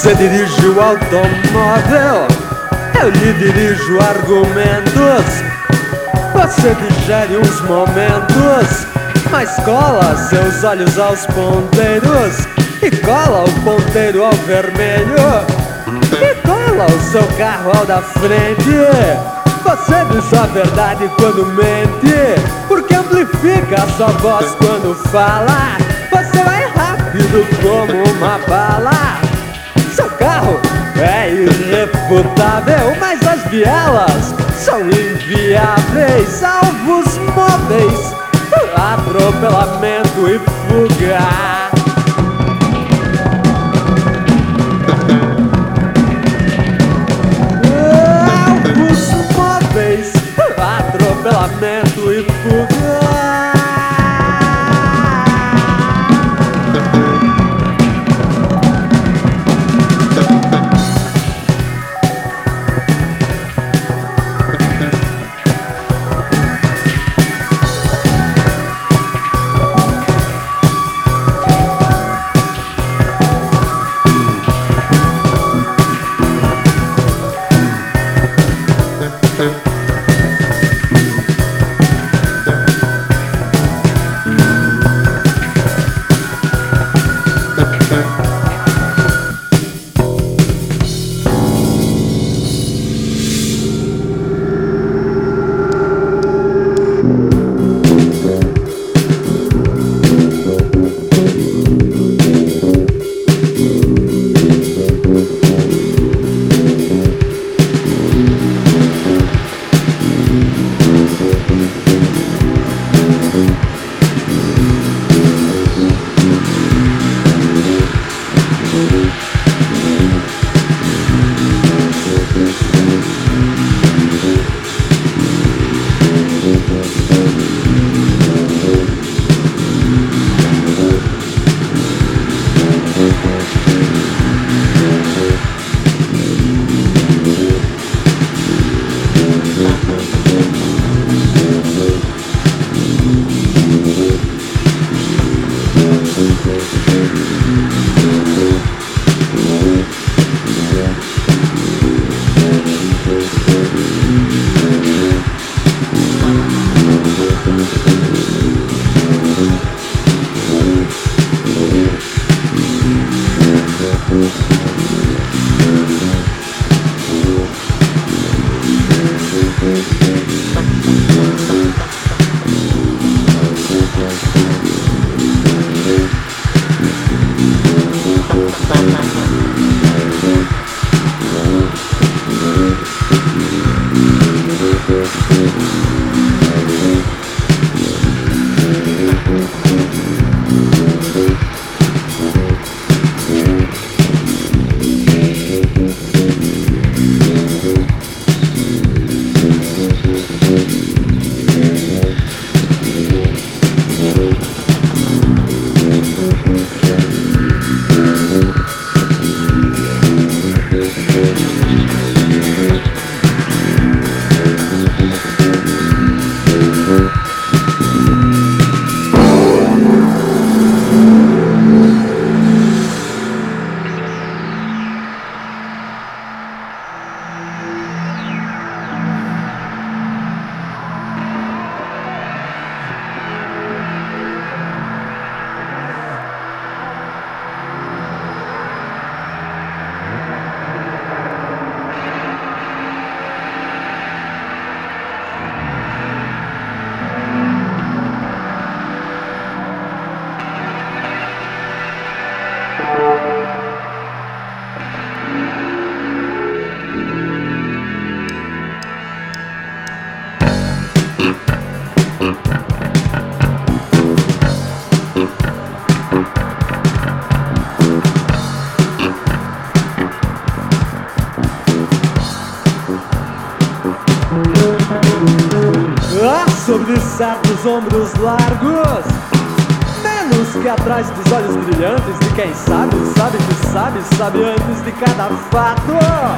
Você dirige o automóvel, eu lhe dirijo argumentos. Você digere uns momentos, mas cola seus olhos aos ponteiros e cola o ponteiro ao vermelho e cola o seu carro ao da frente. Você diz a verdade quando mente, porque amplifica a sua voz quando fala. Você vai rápido como uma bala. Seu carro é irrefutável, mas as bielas são inviáveis. Alvos móveis, atropelamento e fuga. Atropelamento e fuga. Sobre certos ombros largos, menos que atrás dos olhos brilhantes de quem sabe, sabe que sabe, sabe antes de cada fato.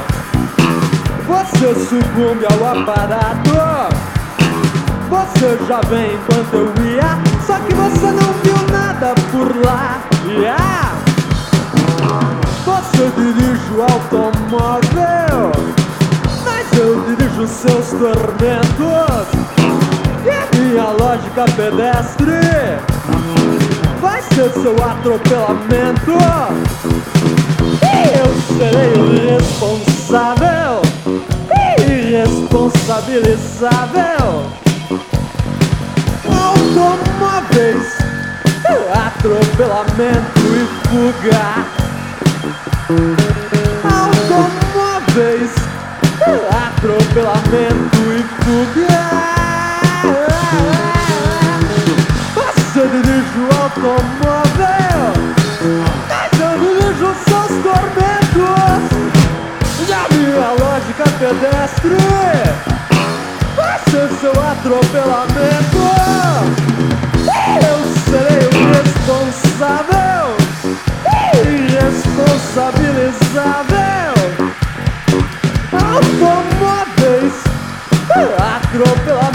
Você sucumbe ao aparato, você já vem enquanto eu ia, só que você não viu nada por lá. Yeah. Você dirige o automóvel, mas eu dirijo seus tormentos. E a minha lógica pedestre vai ser seu atropelamento. E eu serei o responsável, irresponsabilizável. Automóveis, atropelamento e fuga. Automóveis, atropelamento e fuga. Você dirige o automóvel, mas eu dirijo seus tormentos. E a minha lógica pedestre vai ser seu atropelamento. Eu serei o responsável, irresponsabilizável. Automóveis, atropelamento.